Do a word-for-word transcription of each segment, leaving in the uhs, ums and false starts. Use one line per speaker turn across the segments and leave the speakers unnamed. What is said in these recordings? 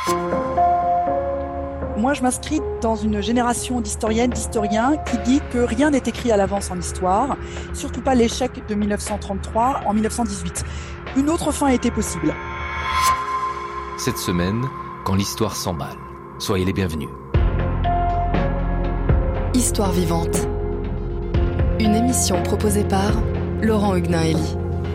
Moi, je m'inscris dans une génération d'historiennes, d'historiens qui dit que rien n'est écrit à l'avance en histoire, surtout pas l'échec de mille neuf cent trente-trois en mille neuf cent dix-huit. Une autre fin était possible.
Cette semaine, quand l'histoire s'emballe, soyez les bienvenus.
Histoire vivante. Une émission proposée par Laurent Huguenin-Hélie.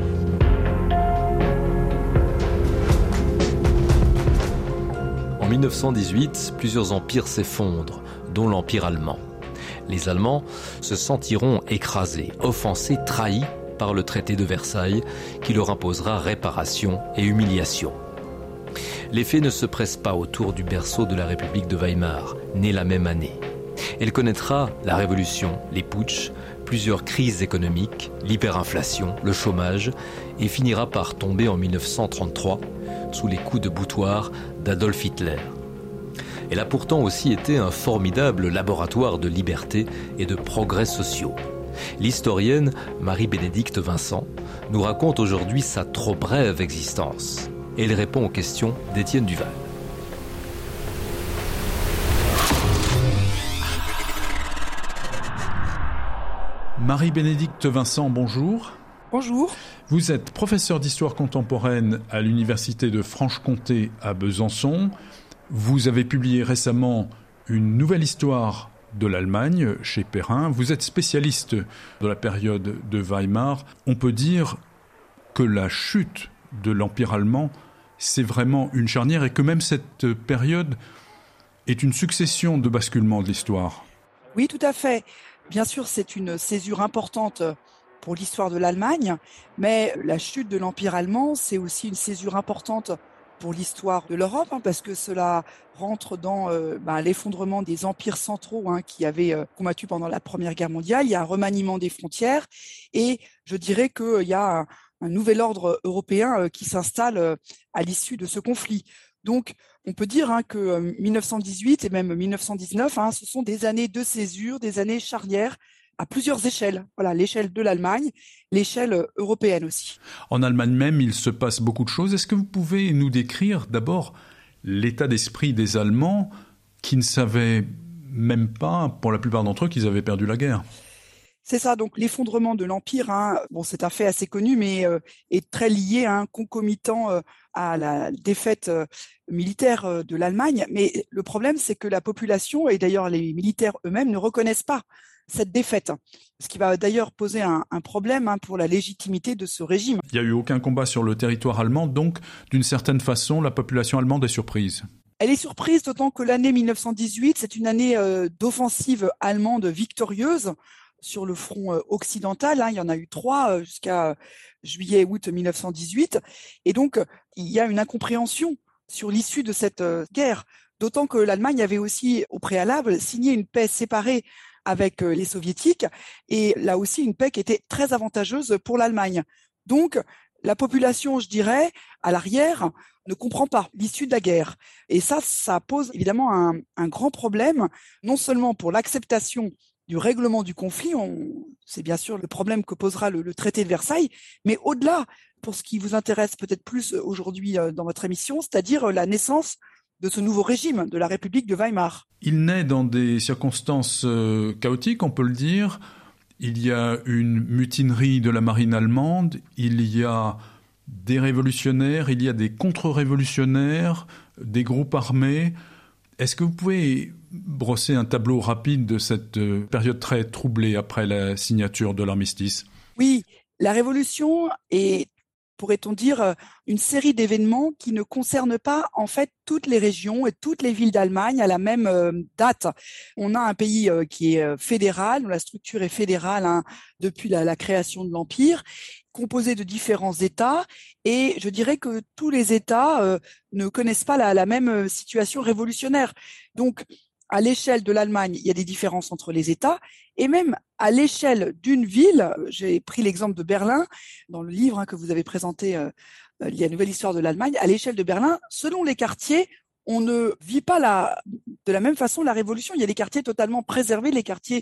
En mille neuf cent dix-huit, plusieurs empires s'effondrent, dont l'empire allemand. Les Allemands se sentiront écrasés, offensés, trahis par le traité de Versailles qui leur imposera réparation et humiliation. Les faits ne se pressent pas autour du berceau de la République de Weimar, née la même année. Elle connaîtra la révolution, les putschs, plusieurs crises économiques, l'hyperinflation, le chômage et finira par tomber en mille neuf cent trente-trois sous les coups de boutoir d'Adolf Hitler. Elle a pourtant aussi été un formidable laboratoire de liberté et de progrès sociaux. L'historienne Marie-Bénédicte Vincent nous raconte aujourd'hui sa trop brève existence. Elle répond aux questions d'Étienne Duval.
Marie-Bénédicte Vincent, bonjour.
Bonjour.
Vous êtes professeur d'histoire contemporaine à l'université de Franche-Comté à Besançon. Vous avez publié récemment une nouvelle histoire de l'Allemagne chez Perrin. Vous êtes spécialiste de la période de Weimar. On peut dire que la chute de l'Empire allemand, c'est vraiment une charnière et que même cette période est une succession de basculements de l'histoire.
Oui, tout à fait. Bien sûr, c'est une césure importante pour l'histoire de l'Allemagne, mais la chute de l'Empire allemand, c'est aussi une césure importante pour l'histoire de l'Europe, hein, parce que cela rentre dans euh, ben, l'effondrement des empires centraux hein, qui avaient euh, combattu pendant la Première Guerre mondiale. Il y a un remaniement des frontières et je dirais qu'il y a un, un nouvel ordre européen euh, qui s'installe euh, à l'issue de ce conflit. Donc, on peut dire hein, que euh, mille neuf cent dix-huit et même mille neuf cent dix-neuf, hein, ce sont des années de césure, des années charnières à plusieurs échelles. Voilà, l'échelle de l'Allemagne, l'échelle européenne aussi.
En Allemagne même, il se passe beaucoup de choses. Est-ce que vous pouvez nous décrire d'abord l'état d'esprit des Allemands qui ne savaient même pas, pour la plupart d'entre eux, qu'ils avaient perdu la guerre ?
C'est ça, donc l'effondrement de l'Empire, hein, bon, c'est un fait assez connu, mais euh, est très lié, hein, concomitant euh, à la défaite euh, militaire euh, de l'Allemagne. Mais le problème, c'est que la population, et d'ailleurs les militaires eux-mêmes, ne reconnaissent pas cette défaite, ce qui va d'ailleurs poser un, un problème hein, pour la légitimité de ce régime.
Il n'y a eu aucun combat sur le territoire allemand, donc d'une certaine façon, la population allemande est surprise.
Elle est surprise, d'autant que l'année mille neuf cent dix-huit, c'est une année euh, d'offensive allemande victorieuse sur le front euh, occidental. Hein, il y en a eu trois euh, jusqu'à juillet-août mille neuf cent dix-huit. Et donc, il y a une incompréhension sur l'issue de cette euh, guerre, d'autant que l'Allemagne avait aussi, au préalable, signé une paix séparée avec les soviétiques, et là aussi une paix qui était très avantageuse pour l'Allemagne. Donc, la population, je dirais, à l'arrière, ne comprend pas l'issue de la guerre. Et ça, ça pose évidemment un, un grand problème, non seulement pour l'acceptation du règlement du conflit, on, c'est bien sûr le problème que posera le, le traité de Versailles, mais au-delà, pour ce qui vous intéresse peut-être plus aujourd'hui dans votre émission, c'est-à-dire la naissance de ce nouveau régime, de la République de Weimar.
Il naît dans des circonstances euh, chaotiques, on peut le dire. Il y a une mutinerie de la marine allemande, il y a des révolutionnaires, il y a des contre-révolutionnaires, des groupes armés. Est-ce que vous pouvez brosser un tableau rapide de cette euh, période très troublée après la signature de l'armistice ?
Oui, la révolution est, pourrait-on dire, une série d'événements qui ne concernent pas en fait toutes les régions et toutes les villes d'Allemagne à la même euh, date. On a un pays euh, qui est fédéral, où la structure est fédérale hein, depuis la, la création de l'Empire, composé de différents États, et je dirais que tous les États euh, ne connaissent pas la, la même situation révolutionnaire. Donc, à l'échelle de l'Allemagne, il y a des différences entre les États, et même à l'échelle d'une ville, j'ai pris l'exemple de Berlin, dans le livre hein, que vous avez présenté, euh, il y a une nouvelle histoire de l'Allemagne, à l'échelle de Berlin, selon les quartiers, on ne vit pas la, de la même façon la révolution. Il y a des quartiers totalement préservés, les quartiers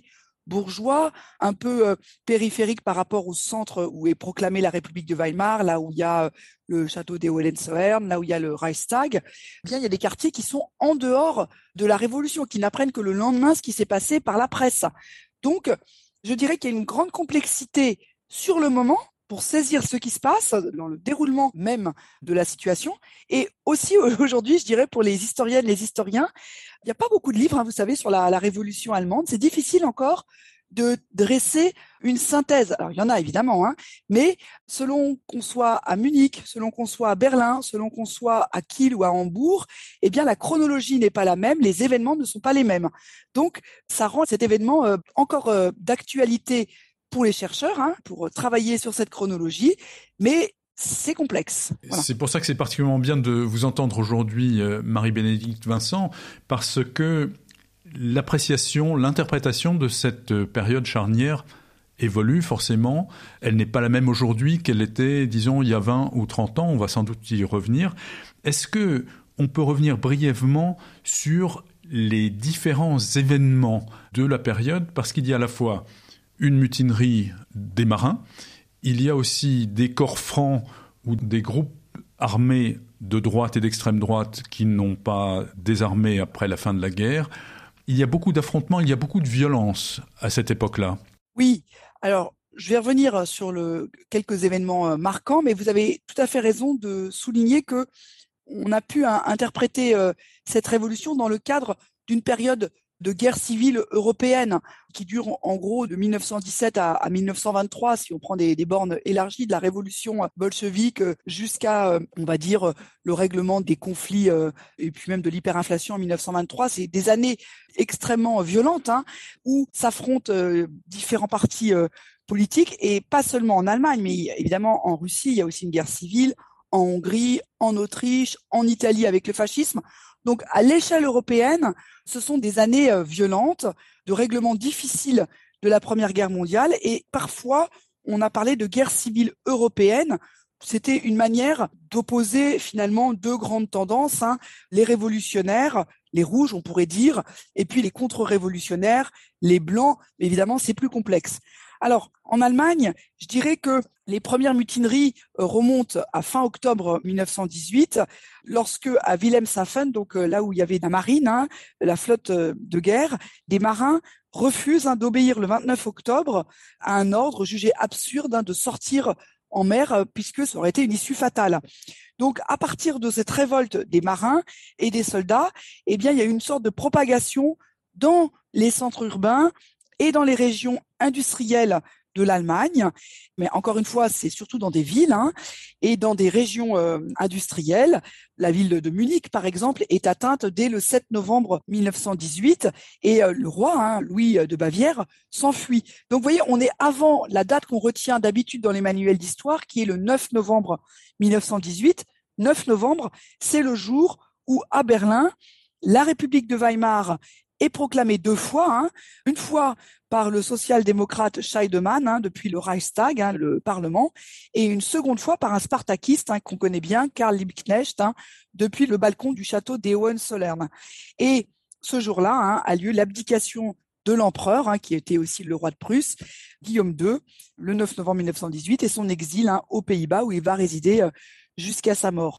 bourgeois, un peu euh, périphérique par rapport au centre où est proclamée la République de Weimar, là où il y a euh, le château des Hohenzollern, là où il y a le Reichstag. Eh bien, il y a des quartiers qui sont en dehors de la Révolution, qui n'apprennent que le lendemain ce qui s'est passé par la presse. Donc, je dirais qu'il y a une grande complexité sur le moment pour saisir ce qui se passe dans le déroulement même de la situation. Et aussi aujourd'hui, je dirais pour les historiennes, les historiens, il n'y a pas beaucoup de livres, hein, vous savez, sur la, la Révolution allemande. C'est difficile encore de dresser une synthèse. Alors, il y en a évidemment, hein, mais selon qu'on soit à Munich, selon qu'on soit à Berlin, selon qu'on soit à Kiel ou à Hambourg, eh bien, la chronologie n'est pas la même, les événements ne sont pas les mêmes. Donc, ça rend cet événement euh, encore euh, d'actualité pour les chercheurs, hein, pour travailler sur cette chronologie, mais c'est complexe. Voilà.
C'est pour ça que c'est particulièrement bien de vous entendre aujourd'hui, euh, Marie-Bénédicte Vincent, parce que l'appréciation, l'interprétation de cette période charnière évolue forcément. Elle n'est pas la même aujourd'hui qu'elle était, disons, il y a vingt ou trente ans. On va sans doute y revenir. Est-ce que on peut revenir brièvement sur les différents événements de la période, parce qu'il y a à la fois une mutinerie des marins, il y a aussi des corps francs ou des groupes armés de droite et d'extrême droite qui n'ont pas désarmé après la fin de la guerre. Il y a beaucoup d'affrontements, il y a beaucoup de violence à cette époque-là.
Oui, alors je vais revenir sur le, quelques événements marquants, mais vous avez tout à fait raison de souligner que on a pu hein, interpréter euh, cette révolution dans le cadre d'une période de guerre civile européenne qui dure en gros de mille neuf cent dix-sept à, à mille neuf cent vingt-trois, si on prend des, des bornes élargies, de la révolution bolchevique jusqu'à, on va dire, le règlement des conflits euh, et puis même de l'hyperinflation en mille neuf cent vingt-trois. C'est des années extrêmement violentes hein, où s'affrontent euh, différents partis euh, politiques, et pas seulement en Allemagne, mais évidemment en Russie, il y a aussi une guerre civile, en Hongrie, en Autriche, en Italie avec le fascisme. Donc, à l'échelle européenne, ce sont des années euh, violentes, de règlements difficiles de la Première Guerre mondiale, et parfois, on a parlé de guerre civile européenne. C'était une manière d'opposer finalement deux grandes tendances, hein, les révolutionnaires, les rouges, on pourrait dire, et puis les contre-révolutionnaires, les blancs. Mais évidemment, c'est plus complexe. Alors, en Allemagne, je dirais que les premières mutineries remontent à fin octobre mille neuf cent dix-huit, lorsque à Wilhelmshaven, donc là où il y avait la marine, hein, la flotte de guerre, des marins refusent hein, d'obéir le vingt-neuf octobre à un ordre jugé absurde hein, de sortir en mer, puisque ça aurait été une issue fatale. Donc, à partir de cette révolte des marins et des soldats, eh bien, il y a une sorte de propagation dans les centres urbains et dans les régions industrielles de l'Allemagne, mais encore une fois, c'est surtout dans des villes hein, et dans des régions euh, industrielles. La ville de Munich, par exemple, est atteinte dès le sept novembre mille neuf cent dix-huit et euh, le roi, hein, Louis de Bavière, s'enfuit. Donc, vous voyez, on est avant la date qu'on retient d'habitude dans les manuels d'histoire, qui est le neuf novembre mille neuf cent dix-huit. neuf novembre, c'est le jour où, à Berlin, la République de Weimar est proclamée deux fois, hein, une fois par le social-démocrate Scheidemann, hein, depuis le Reichstag, hein, le Parlement, et une seconde fois par un spartakiste hein, qu'on connaît bien, Karl Liebknecht, hein, depuis le balcon du château des Hohenzollern. Et ce jour-là hein, a lieu l'abdication de l'empereur, hein, qui était aussi le roi de Prusse, Guillaume deux, le neuf novembre mille neuf cent dix-huit, et son exil hein, aux Pays-Bas, où il va résider euh, jusqu'à sa mort.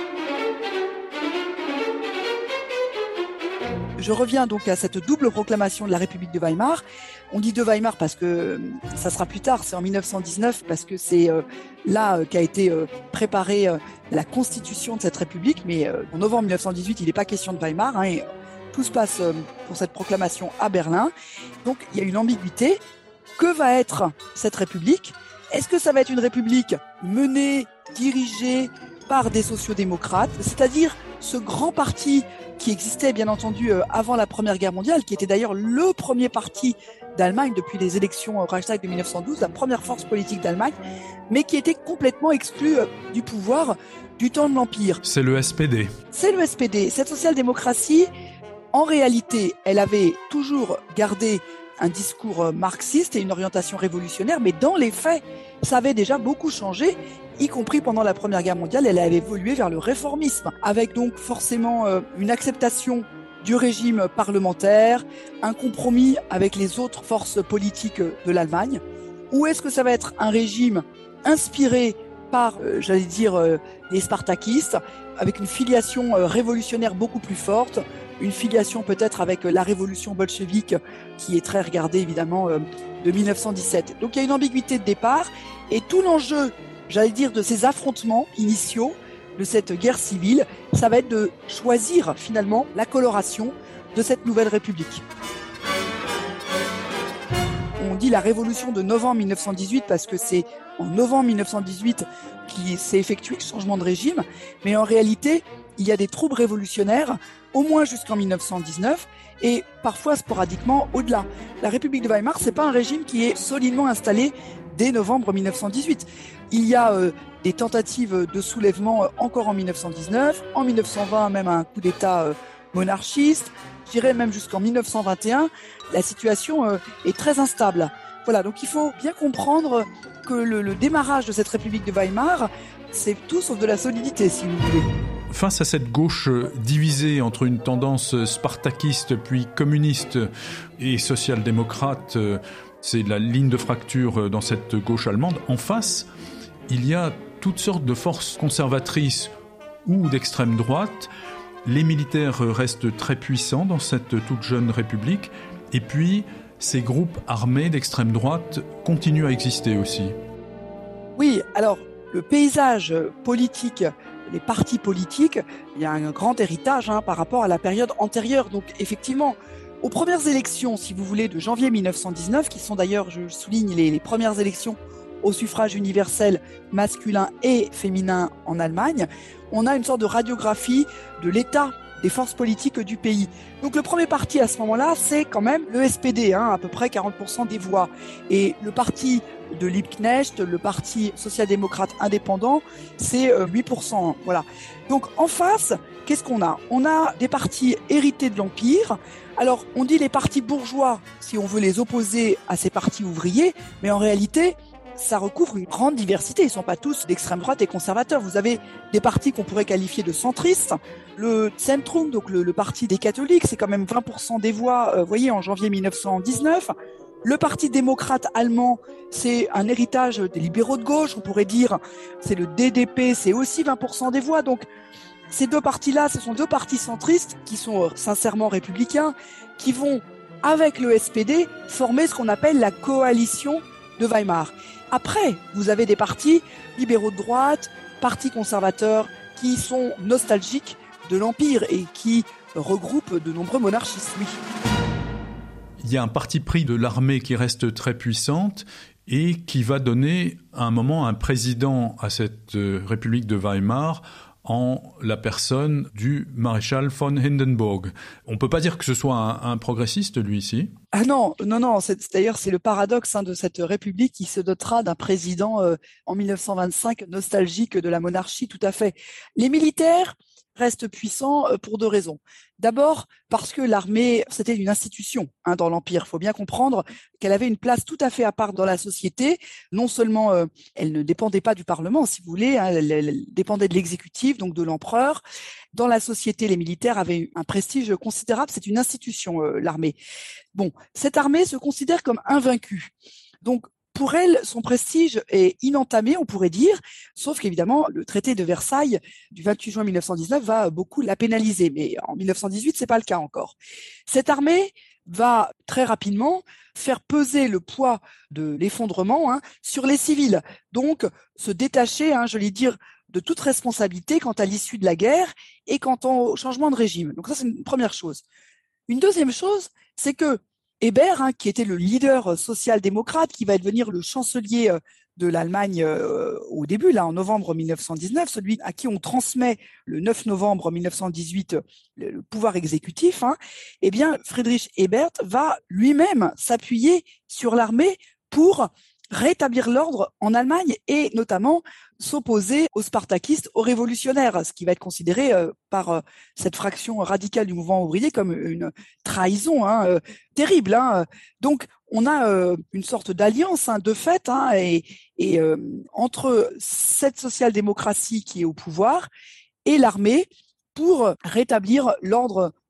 Je reviens donc à cette double proclamation de la République de Weimar. On dit de Weimar parce que ça sera plus tard, c'est en mille neuf cent dix-neuf, parce que c'est euh, là euh, qu'a été euh, préparée euh, la constitution de cette République. Mais euh, en novembre mille neuf cent dix-huit, il n'est pas question de Weimar, hein, et tout se passe euh, pour cette proclamation à Berlin. Donc il y a une ambiguïté. Que va être cette République ? Est-ce que ça va être une République menée, dirigée par des sociodémocrates, c'est-à-dire ce grand parti qui existait bien entendu avant la Première Guerre mondiale, qui était d'ailleurs le premier parti d'Allemagne depuis les élections au Reichstag de mille neuf cent douze, la première force politique d'Allemagne, mais qui était complètement exclu du pouvoir du temps de l'Empire.
C'est le S P D.
C'est le S P D. Cette social-démocratie, en réalité, elle avait toujours gardé un discours marxiste et une orientation révolutionnaire, mais dans les faits, ça avait déjà beaucoup changé, y compris pendant la Première Guerre mondiale. Elle avait évolué vers le réformisme, avec donc forcément euh, une acceptation du régime parlementaire, un compromis avec les autres forces politiques de l'Allemagne? Ou est-ce que ça va être un régime inspiré par, euh, j'allais dire, euh, les spartakistes, avec une filiation euh, révolutionnaire beaucoup plus forte, une filiation peut-être avec euh, la révolution bolchevique, qui est très regardée évidemment euh, de mille neuf cent dix-sept. Donc il y a une ambiguïté de départ, et tout l'enjeu, j'allais dire, de ces affrontements initiaux, de cette guerre civile, ça va être de choisir finalement la coloration de cette nouvelle république. On dit la révolution de novembre mille neuf cent dix-huit parce que c'est en novembre mille neuf cent dix-huit qu'il s'est effectué ce changement de régime, mais en réalité, il y a des troubles révolutionnaires au moins jusqu'en mille neuf cent dix-neuf et parfois sporadiquement au-delà. La République de Weimar, c'est pas un régime qui est solidement installé dès novembre mille neuf cent dix-huit. Il y a euh, des tentatives de soulèvement euh, encore en mille neuf cent dix-neuf, en mille neuf cent vingt même un coup d'État euh, monarchiste, je dirais même jusqu'en mille neuf cent vingt et un, la situation euh, est très instable. Voilà, donc il faut bien comprendre que le, le démarrage de cette République de Weimar, c'est tout sauf de la solidité, si vous voulez.
Face à cette gauche divisée entre une tendance spartakiste puis communiste et social-démocrate, c'est la ligne de fracture dans cette gauche allemande. En face, il y a toutes sortes de forces conservatrices ou d'extrême droite. Les militaires restent très puissants dans cette toute jeune république. Et puis, ces groupes armés d'extrême droite continuent à exister aussi.
Oui, alors, le paysage politique, les partis politiques, il y a un grand héritage hein, par rapport à la période antérieure. Donc, effectivement, aux premières élections, si vous voulez, de janvier mille neuf cent dix-neuf, qui sont d'ailleurs, je souligne, les, les premières élections au suffrage universel masculin et féminin en Allemagne, on a une sorte de radiographie de l'état des forces politiques du pays. Donc le premier parti à ce moment-là, c'est quand même le S P D, hein, à peu près quarante pour cent des voix. Et le parti de Liebknecht, le parti social-démocrate indépendant, c'est huit pour cent. Voilà. Donc en face, qu'est-ce qu'on a? On a des partis hérités de l'Empire. Alors on dit les partis bourgeois, si on veut les opposer à ces partis ouvriers, mais en réalité, ça recouvre une grande diversité. Ils ne sont pas tous d'extrême droite et conservateurs. Vous avez des partis qu'on pourrait qualifier de centristes. Le Zentrum, donc le, le parti des catholiques, c'est quand même vingt pour cent des voix, euh, vous voyez, en janvier mille neuf cent dix-neuf. Le parti démocrate allemand, c'est un héritage des libéraux de gauche, on pourrait dire. C'est le D D P, c'est aussi vingt pour cent des voix. Donc, ces deux partis-là, ce sont deux partis centristes qui sont euh, sincèrement républicains, qui vont, avec le S P D, former ce qu'on appelle la coalition de Weimar. Après, vous avez des partis libéraux de droite, partis conservateurs, qui sont nostalgiques de l'Empire et qui regroupent de nombreux monarchistes, oui.
Il y a un parti pris de l'armée qui reste très puissante et qui va donner à un moment un président à cette République de Weimar en la personne du maréchal von Hindenburg. On ne peut pas dire que ce soit un, un progressiste, lui, ici.
Ah non, non, non. C'est, d'ailleurs, c'est le paradoxe hein, de cette République qui se dotera d'un président euh, en mille neuf cent vingt-cinq nostalgique de la monarchie, tout à fait. Les militaires restent puissants euh, pour deux raisons. D'abord, parce que l'armée, c'était une institution hein, dans l'Empire. Il faut bien comprendre qu'elle avait une place tout à fait à part dans la société. Non seulement euh, elle ne dépendait pas du Parlement, si vous voulez, hein, elle, elle dépendait de l'exécutif, donc de l'empereur. Dans la société, les militaires avaient un prestige considérable. C'est une institution, euh, l'armée. Bon, cette armée se considère comme invaincue. Donc, pour elle, son prestige est inentamé, on pourrait dire, sauf qu'évidemment, le traité de Versailles du vingt-huit juin mille neuf cent dix-neuf va beaucoup la pénaliser. Mais en mille neuf cent dix-huit, c'est pas le cas encore. Cette armée va très rapidement faire peser le poids de l'effondrement hein, sur les civils. Donc, se détacher, hein, je vais dire, de toute responsabilité quant à l'issue de la guerre et quant au changement de régime. Donc ça, c'est une première chose. Une deuxième chose, c'est que Hébert, hein, qui était le leader social-démocrate, qui va devenir le chancelier de l'Allemagne euh, au début, là, en novembre mille neuf cent dix-neuf, celui à qui on transmet le neuf novembre mille neuf cent dix-huit le, le pouvoir exécutif, hein, eh bien, Friedrich Ebert va lui-même s'appuyer sur l'armée pour rétablir l'ordre en Allemagne et notamment s'opposer aux spartakistes, aux révolutionnaires, ce qui va être considéré euh, par euh, cette fraction radicale du mouvement ouvrier comme une trahison hein, euh, terrible. Hein. Donc, on a euh, une sorte d'alliance hein, de fait hein, et, et euh, entre cette social-démocratie qui est au pouvoir et l'armée pour rétablir l'ordre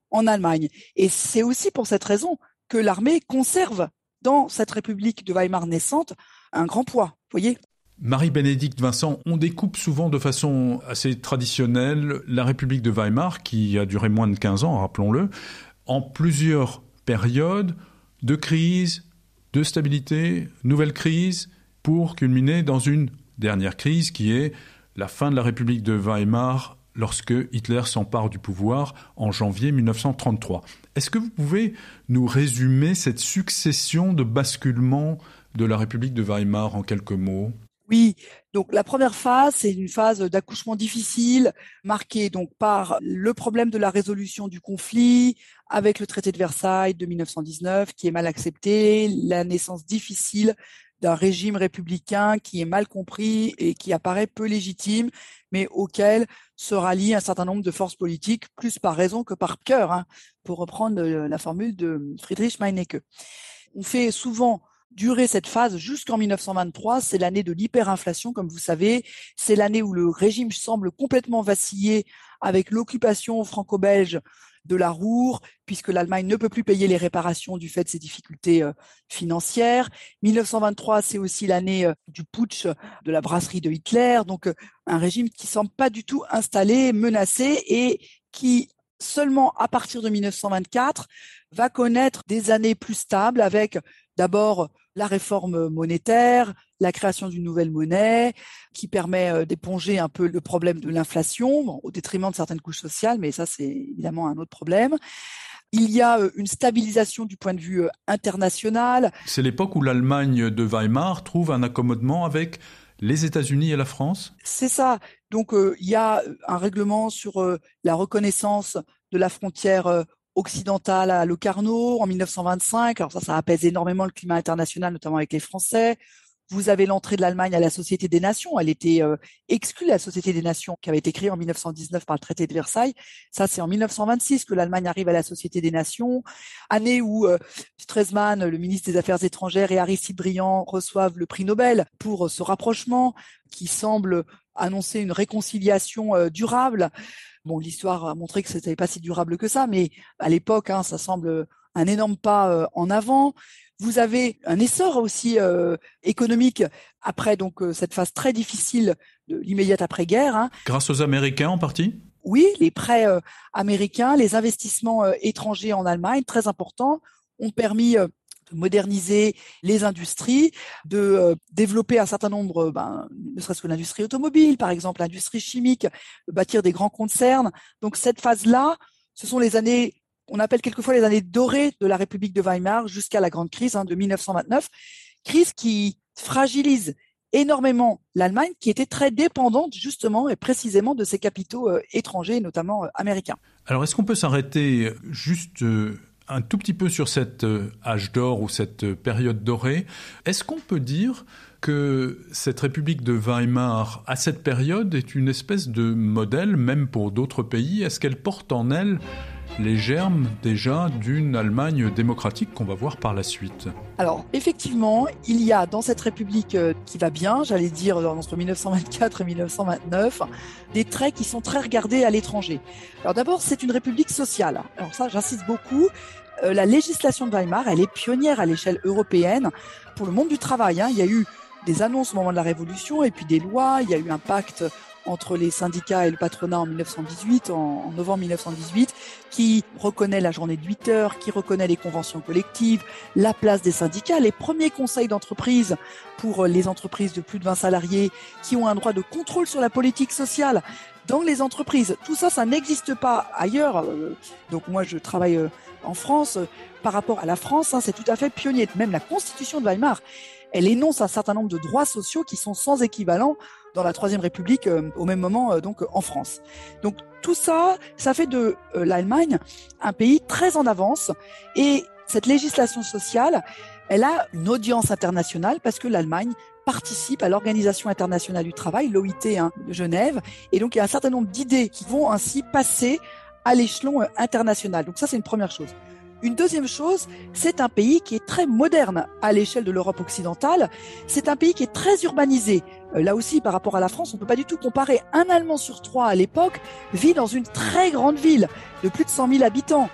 en Allemagne. Et c'est aussi pour cette raison que l'armée conserve dans cette République de Weimar naissante un grand poids, vous voyez ?
Marie-Bénédicte Vincent, on découpe souvent de façon assez traditionnelle la République de Weimar, qui a duré moins de quinze ans, rappelons-le, en plusieurs périodes de crise, de stabilité, nouvelle crise, pour culminer dans une dernière crise qui est la fin de la République de Weimar lorsque Hitler s'empare du pouvoir en janvier mille neuf cent trente-trois. Est-ce que vous pouvez nous résumer cette succession de basculements de la République de Weimar en quelques mots ?
Oui, donc la première phase, c'est une phase d'accouchement difficile, marquée donc par le problème de la résolution du conflit, avec le traité de Versailles de mille neuf cent dix-neuf, qui est mal accepté, la naissance difficile d'un régime républicain qui est mal compris et qui apparaît peu légitime, mais auquel se rallient un certain nombre de forces politiques, plus par raison que par cœur, hein, pour reprendre la formule de Friedrich Meinecke. On fait souvent durer cette phase jusqu'en mille neuf cent vingt-trois, c'est l'année de l'hyperinflation, comme vous savez, c'est l'année où le régime semble complètement vaciller avec l'occupation franco-belge de la Ruhr, puisque l'Allemagne ne peut plus payer les réparations du fait de ses difficultés euh, financières. mille neuf cent vingt-trois, c'est aussi l'année euh, du putsch de la brasserie de Hitler, donc euh, un régime qui semble pas du tout installé, menacé, et qui seulement à partir de mille neuf cent vingt-quatre va connaître des années plus stables avec d'abord la réforme monétaire, la création d'une nouvelle monnaie qui permet d'éponger un peu le problème de l'inflation, bon, au détriment de certaines couches sociales, mais ça c'est évidemment un autre problème. Il y a une stabilisation du point de vue international.
C'est l'époque où l'Allemagne de Weimar trouve un accommodement avec les États-Unis et la France ?
C'est ça. Donc euh, il y a un règlement sur euh, la reconnaissance de la frontière euh, occidentale à Locarno en mille neuf cent vingt-cinq. Alors ça, ça apaise énormément le climat international, notamment avec les Français. Vous avez l'entrée de l'Allemagne à la Société des Nations. Elle était euh, exclue de la Société des Nations qui avait été créée en mille neuf cent dix-neuf par le traité de Versailles. Ça, c'est en mille neuf cent vingt-six que l'Allemagne arrive à la Société des Nations. Année où euh, Stresemann, le ministre des Affaires étrangères, et Aristide Briand reçoivent le prix Nobel pour euh, ce rapprochement qui semble annoncer une réconciliation euh, durable. Bon, l'histoire a montré que c'était pas si durable que ça, mais à l'époque, hein, ça semble un énorme pas euh, en avant. Vous avez un essor aussi euh, économique après donc euh, cette phase très difficile de l'immédiate après-guerre. Hein.
Grâce aux Américains en partie ?
Oui, les prêts euh, américains, les investissements euh, étrangers en Allemagne, très importants, ont permis euh, de moderniser les industries, de euh, développer un certain nombre, ben, ne serait-ce que l'industrie automobile, par exemple l'industrie chimique, de bâtir des grands concerns. Donc cette phase-là, ce sont les années, on appelle quelquefois les années dorées de la République de Weimar jusqu'à la grande crise hein, de mille neuf cent vingt-neuf, crise qui fragilise énormément l'Allemagne, qui était très dépendante justement et précisément de ses capitaux euh, étrangers, notamment euh, américains.
Alors est-ce qu'on peut s'arrêter juste euh, un tout petit peu sur cet euh, âge d'or ou cette euh, période dorée ? Est-ce qu'on peut dire que cette République de Weimar, à cette période, est une espèce de modèle, même pour d'autres pays ? Est-ce qu'elle porte en elle les germes déjà d'une Allemagne démocratique qu'on va voir par la suite?
Alors effectivement, il y a dans cette République euh, qui va bien, j'allais dire entre mille neuf cent vingt-quatre et mille neuf cent vingt-neuf, des traits qui sont très regardés à l'étranger. Alors d'abord, c'est une République sociale. Alors ça, j'insiste beaucoup. Euh, la législation de Weimar, elle est pionnière à l'échelle européenne pour le monde du travail. Hein. Il y a eu des annonces au moment de la Révolution et puis des lois. Il y a eu un pacte entre les syndicats et le patronat en mille neuf cent dix-huit, en, en novembre mille neuf cent dix-huit, qui reconnaît la journée de huit heures, qui reconnaît les conventions collectives, la place des syndicats, les premiers conseils d'entreprise pour les entreprises de plus de vingt salariés qui ont un droit de contrôle sur la politique sociale dans les entreprises. Tout ça, ça n'existe pas ailleurs. Donc moi, je travaille en France. Par rapport à la France, hein, c'est tout à fait pionnier. Même la Constitution de Weimar, elle énonce un certain nombre de droits sociaux qui sont sans équivalent dans la Troisième République euh, au même moment euh, donc en France. Donc tout ça, ça fait de euh, l'Allemagne un pays très en avance, et cette législation sociale, elle a une audience internationale parce que l'Allemagne participe à l'Organisation internationale du travail, l'O I T hein, de Genève, et donc il y a un certain nombre d'idées qui vont ainsi passer à l'échelon euh, international. Donc ça, c'est une première chose. Une deuxième chose, c'est un pays qui est très moderne à l'échelle de l'Europe occidentale. C'est un pays qui est très urbanisé. Euh, là aussi, par rapport à la France, on ne peut pas du tout comparer. Un Allemand sur trois à l'époque vit dans une très grande ville de plus de cent mille habitants.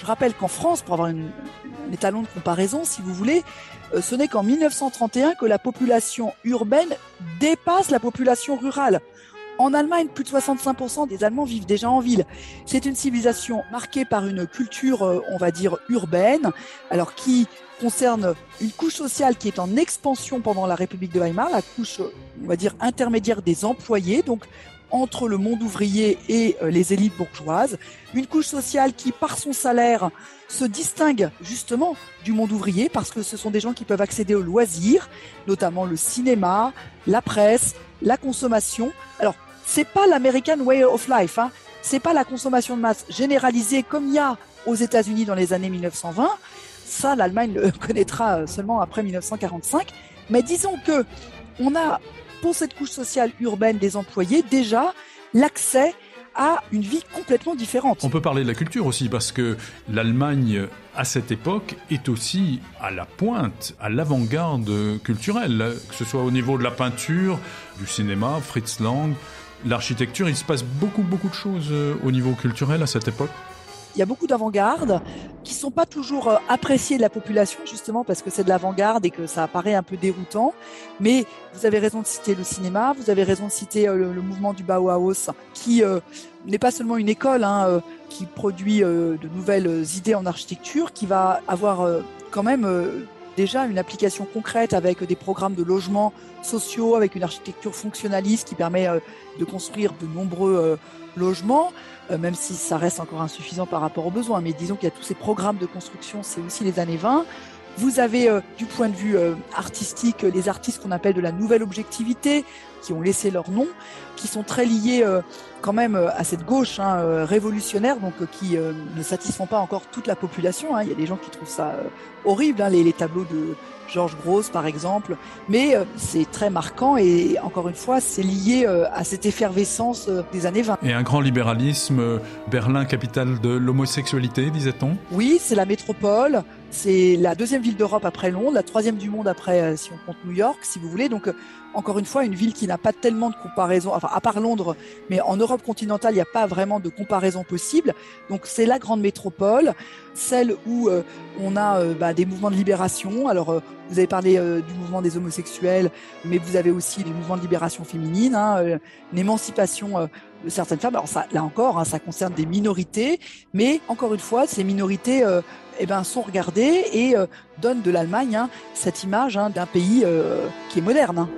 Je rappelle qu'en France, pour avoir une, un étalon de comparaison, si vous voulez, euh, ce n'est qu'en mille neuf cent trente et un que la population urbaine dépasse la population rurale. En Allemagne, plus de soixante-cinq pour cent des Allemands vivent déjà en ville. C'est une civilisation marquée par une culture, euh, on va dire, urbaine, alors qui concerne une couche sociale qui est en expansion pendant la République de Weimar, la couche, on va dire, intermédiaire des employés, donc entre le monde ouvrier et euh, les élites bourgeoises. Une couche sociale qui, par son salaire, se distingue justement du monde ouvrier parce que ce sont des gens qui peuvent accéder aux loisirs, notamment le cinéma, la presse, la consommation. Alors, c'est pas l'American way of life, hein. C'est pas la consommation de masse généralisée comme il y a aux États-Unis dans les années mille neuf cent vingt. Ça, l'Allemagne le connaîtra seulement après mille neuf cent quarante-cinq. Mais disons que on a, pour cette couche sociale urbaine des employés, déjà l'accès à une vie complètement différente.
On peut parler de la culture aussi, parce que l'Allemagne, à cette époque, est aussi à la pointe, à l'avant-garde culturelle, que ce soit au niveau de la peinture, du cinéma, Fritz Lang, l'architecture. Il se passe beaucoup, beaucoup de choses au niveau culturel à cette époque.
Il y a beaucoup d'avant-garde qui sont pas toujours appréciées de la population, justement parce que c'est de l'avant-garde et que ça apparaît un peu déroutant. Mais vous avez raison de citer le cinéma, vous avez raison de citer le, le mouvement du Bauhaus, qui euh, n'est pas seulement une école, hein, euh, qui produit euh, de nouvelles idées en architecture, qui va avoir euh, quand même euh, déjà une application concrète avec des programmes de logements sociaux, avec une architecture fonctionnaliste qui permet euh, de construire de nombreux euh, logements. Euh, même si ça reste encore insuffisant par rapport aux besoins. Mais disons qu'il y a tous ces programmes de construction, c'est aussi les années vingt. Vous avez, euh, du point de vue euh, artistique, les artistes qu'on appelle de la nouvelle objectivité, qui ont laissé leur nom, qui sont très liés euh, quand même à cette gauche hein, euh, révolutionnaire, donc euh, qui euh, ne satisfont pas encore toute la population. Hein. Il y a des gens qui trouvent ça euh, horrible, hein, les, les tableaux de Georges Grosz par exemple, mais euh, c'est très marquant et encore une fois c'est lié euh, à cette effervescence euh, des années vingt.
Et un grand libéralisme, euh, Berlin capitale de l'homosexualité, disait-on ?
Oui, c'est la métropole, c'est la deuxième ville d'Europe après Londres, la troisième du monde après, euh, si on compte New York, si vous voulez, donc euh, encore une fois une ville qui n'a pas tellement de comparaison, enfin à part Londres, mais en Europe continentale il n'y a pas vraiment de comparaison possible, donc c'est la grande métropole, celle où euh, on a euh, bah, des mouvements de libération. Alors euh, vous avez parlé euh, du mouvement des homosexuels, mais vous avez aussi des mouvements de libération féminine, hein, euh, une émancipation euh, de certaines femmes. Alors ça, là encore, hein, ça concerne des minorités, mais encore une fois, ces minorités euh, eh ben, sont regardées et euh, donnent de l'Allemagne hein, cette image hein, d'un pays euh, qui est moderne. Hein.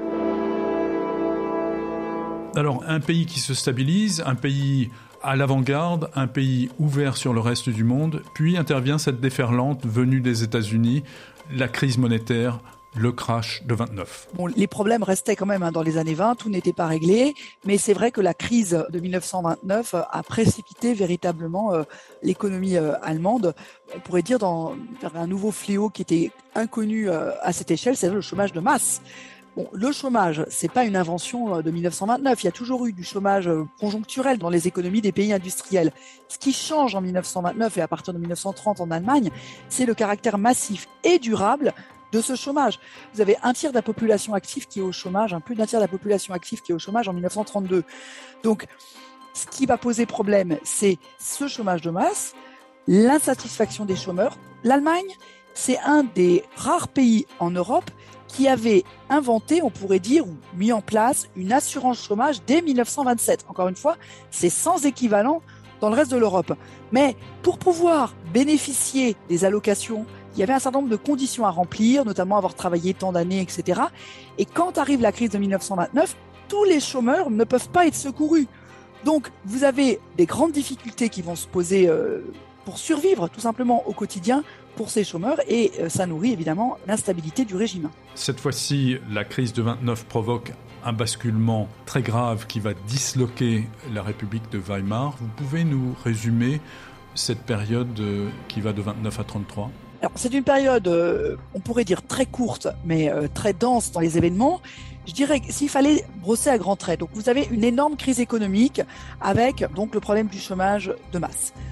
Alors, un pays qui se stabilise, un pays à l'avant-garde, un pays ouvert sur le reste du monde, puis intervient cette déferlante venue des États-Unis, la crise monétaire, le crash de vingt-neuf.
Bon, les problèmes restaient quand même hein, dans les années vingt, tout n'était pas réglé, mais c'est vrai que la crise de mille neuf cent vingt-neuf a précipité véritablement euh, l'économie euh, allemande. On pourrait dire dans vers un nouveau fléau qui était inconnu euh, à cette échelle, c'est le chômage de masse. Bon, le chômage, c'est pas une invention de mille neuf cent vingt-neuf. Il y a toujours eu du chômage conjoncturel dans les économies des pays industriels. Ce qui change en mille neuf cent vingt-neuf et à partir de mille neuf cent trente en Allemagne, c'est le caractère massif et durable de ce chômage. Vous avez un tiers de la population active qui est au chômage, un plus d'un tiers de la population active qui est au chômage en mille neuf cent trente-deux. Donc, ce qui va poser problème, c'est ce chômage de masse, l'insatisfaction des chômeurs. L'Allemagne, c'est un des rares pays en Europe qui avait inventé, on pourrait dire, ou mis en place une assurance chômage dès mille neuf cent vingt-sept. Encore une fois, c'est sans équivalent dans le reste de l'Europe. Mais pour pouvoir bénéficier des allocations, il y avait un certain nombre de conditions à remplir, notamment avoir travaillé tant d'années, et cetera. Et quand arrive la crise de mille neuf cent vingt-neuf, tous les chômeurs ne peuvent pas être secourus. Donc, vous avez des grandes difficultés qui vont se poser euh, pour survivre tout simplement au quotidien pour ces chômeurs et euh, ça nourrit évidemment l'instabilité du régime.
Cette fois-ci, la crise de vingt-neuf provoque un basculement très grave qui va disloquer la République de Weimar. Vous pouvez nous résumer cette période euh, qui va de vingt-neuf à trente-trois ?
Alors, c'est une période, euh, on pourrait dire très courte, mais euh, très dense dans les événements. Je dirais que s'il fallait brosser à grands traits, donc vous avez une énorme crise économique avec donc le problème du chômage de masse.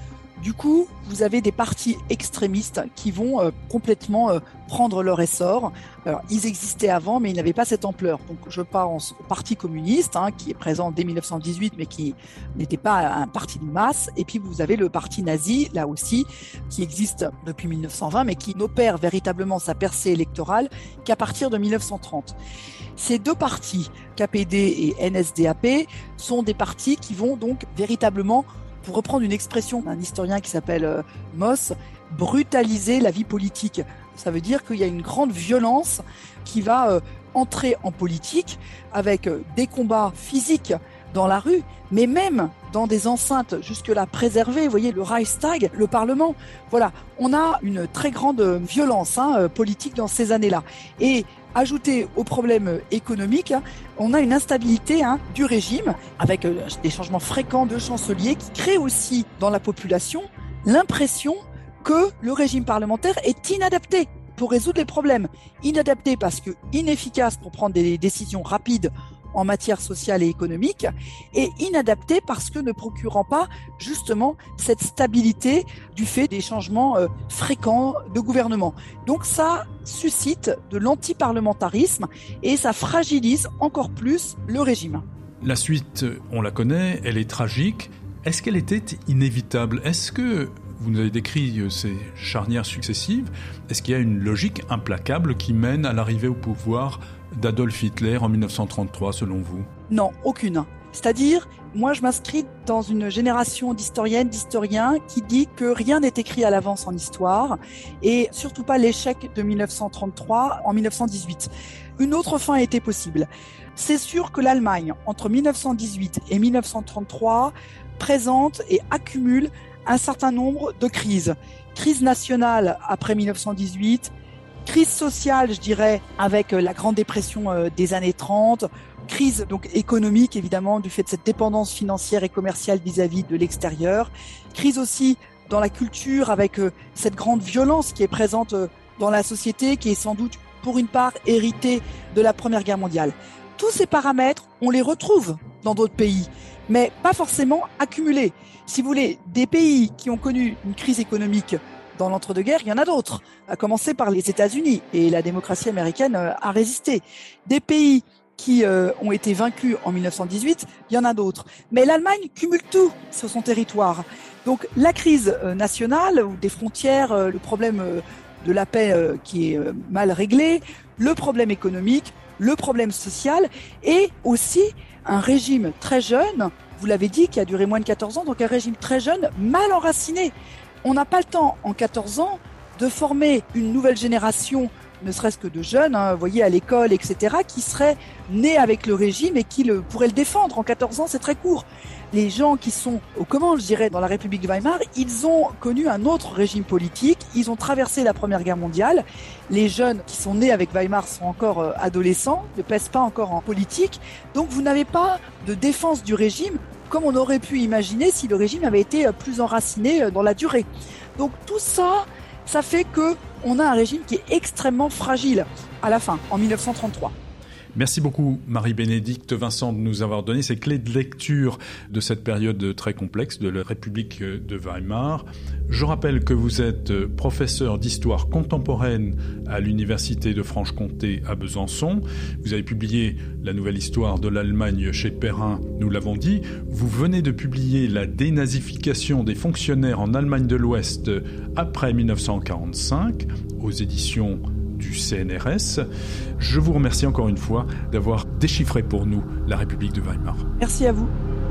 Du coup, vous avez des partis extrémistes qui vont euh, complètement euh, prendre leur essor. Alors, ils existaient avant, mais ils n'avaient pas cette ampleur. Donc, je pense au Parti communiste, hein, qui est présent dès mille neuf cent dix-huit, mais qui n'était pas un parti de masse. Et puis, vous avez le Parti nazi, là aussi, qui existe depuis mille neuf cent vingt, mais qui n'opère véritablement sa percée électorale qu'à partir de mille neuf cent trente. Ces deux partis, K P D et N S D A P, sont des partis qui vont donc véritablement, pour reprendre une expression d'un historien qui s'appelle euh, Moss, brutaliser la vie politique. Ça veut dire qu'il y a une grande violence qui va euh, entrer en politique avec euh, des combats physiques dans la rue, mais même dans des enceintes jusque-là préservées. Vous voyez, le Reichstag, le Parlement. Voilà, on a une très grande violence hein, politique dans ces années-là. Et ajouté aux problèmes économiques, hein, on a une instabilité hein, du régime avec euh, des changements fréquents de chanceliers qui créent aussi dans la population l'impression que le régime parlementaire est inadapté pour résoudre les problèmes. Inadapté parce que inefficace pour prendre des décisions rapides en matière sociale et économique, et inadapté parce que ne procurant pas justement cette stabilité du fait des changements euh, fréquents de gouvernement. Donc ça suscite de l'antiparlementarisme et ça fragilise encore plus le régime.
La suite, on la connaît, elle est tragique. Est-ce qu'elle était inévitable ? Est-ce que, vous nous avez décrit ces charnières successives, est-ce qu'il y a une logique implacable qui mène à l'arrivée au pouvoir d'Adolf Hitler en mille neuf cent trente-trois, selon vous ?
Non, aucune. C'est-à-dire, moi je m'inscris dans une génération d'historiennes, d'historiens qui dit que rien n'est écrit à l'avance en histoire et surtout pas l'échec de mille neuf cent trente-trois en mille neuf cent dix-huit. Une autre fin était possible. C'est sûr que l'Allemagne, entre mille neuf cent dix-huit et mille neuf cent trente-trois, présente et accumule un certain nombre de crises. Crise nationale après mille neuf cent dix-huit, crise sociale, je dirais, avec la Grande Dépression des années trente, crise donc économique, évidemment, du fait de cette dépendance financière et commerciale vis-à-vis de l'extérieur, crise aussi dans la culture avec cette grande violence qui est présente dans la société, qui est sans doute, pour une part, héritée de la Première Guerre mondiale. Tous ces paramètres, on les retrouve dans d'autres pays, mais pas forcément accumulés. Si vous voulez, des pays qui ont connu une crise économique dans l'entre-deux-guerres, il y en a d'autres, à commencer par les États-Unis, et la démocratie américaine a résisté. Des pays qui euh, ont été vaincus en mille neuf cent dix-huit, il y en a d'autres. Mais l'Allemagne cumule tout sur son territoire. Donc la crise euh, nationale, ou des frontières, euh, le problème euh, de la paix euh, qui est euh, mal réglé, le problème économique, le problème social, et aussi un régime très jeune, vous l'avez dit, qui a duré moins de quatorze ans, donc un régime très jeune, mal enraciné. On n'a pas le temps, en quatorze ans, de former une nouvelle génération, ne serait-ce que de jeunes, hein, vous voyez, à l'école, et cetera, qui seraient nés avec le régime et qui le, pourraient le défendre. En quatorze ans, c'est très court. Les gens qui sont aux commandes, je dirais, dans la République de Weimar, ils ont connu un autre régime politique, ils ont traversé la Première Guerre mondiale. Les jeunes qui sont nés avec Weimar sont encore euh, adolescents, ne pèsent pas encore en politique. Donc vous n'avez pas de défense du régime comme on aurait pu imaginer si le régime avait été plus enraciné dans la durée. Donc tout ça, ça fait que on a un régime qui est extrêmement fragile à la fin, en mille neuf cent trente-trois.
Merci beaucoup Marie-Bénédicte Vincent de nous avoir donné ces clés de lecture de cette période très complexe de la République de Weimar. Je rappelle que vous êtes professeur d'histoire contemporaine à l'Université de Franche-Comté à Besançon. Vous avez publié La Nouvelle Histoire de l'Allemagne chez Perrin, nous l'avons dit. Vous venez de publier La dénazification des fonctionnaires en Allemagne de l'Ouest après mille neuf cent quarante-cinq aux éditions du C N R S. Je vous remercie encore une fois d'avoir déchiffré pour nous la République de Weimar.
Merci à vous.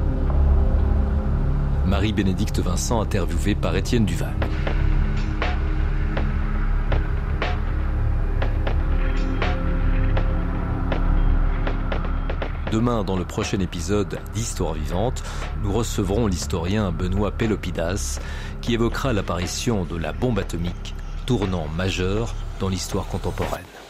Marie-Bénédicte Vincent, interviewée par Étienne Duval. Demain, dans le prochain épisode d'Histoire vivante, nous recevrons l'historien Benoît Pelopidas qui évoquera l'apparition de la bombe atomique, tournant majeur dans l'histoire contemporaine.